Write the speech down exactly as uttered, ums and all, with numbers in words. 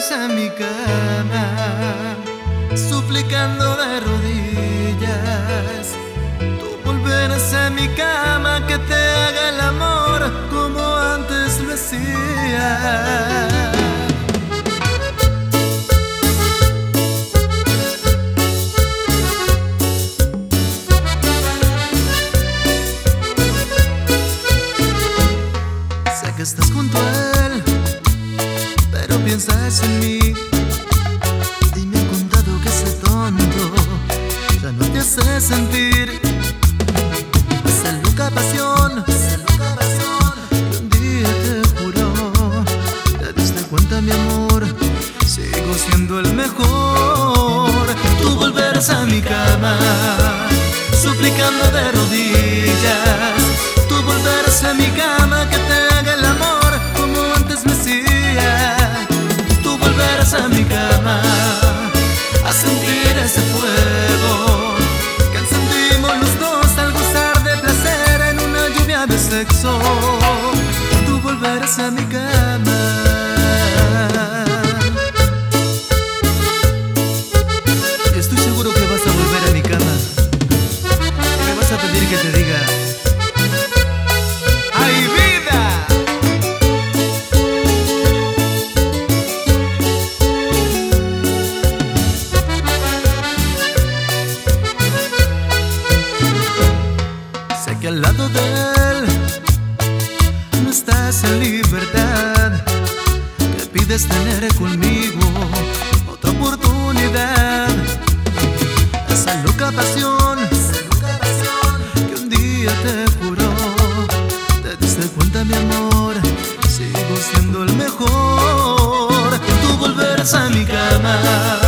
volveres a mi cama, suplicando de rodillas. Tú volverás a mi cama, que te haga el amor como antes lo hacía. Sé que estás junto a él, pero piensas en mí. Y me han contado que ese tonto ya no te hace sentir esa loca pasión, esa loca pasión que un día te juró. Te diste cuenta, mi amor, sigo siendo el mejor. Tú volverás a mi cama, suplicando de rodillas. Tú volverás a mi cama, que te haga el amor como antes me hacía. Tú volverás a mi cama a sentir ese fuego que encendimos los dos al gozar de placer en una lluvia de sexo. Tú volverás a mi cama. Y estoy seguro que vas a volver a mi cama. Me vas a pedir que te diga: ¡ay, vida! Sé que al lado de él no estás en libertad, que pides tener conmigo otra oportunidad. Esa loca pasión, esa loca pasión que un día te juró. Te diste cuenta, mi amor, sigo siendo el mejor. Tú volverás a mi cama,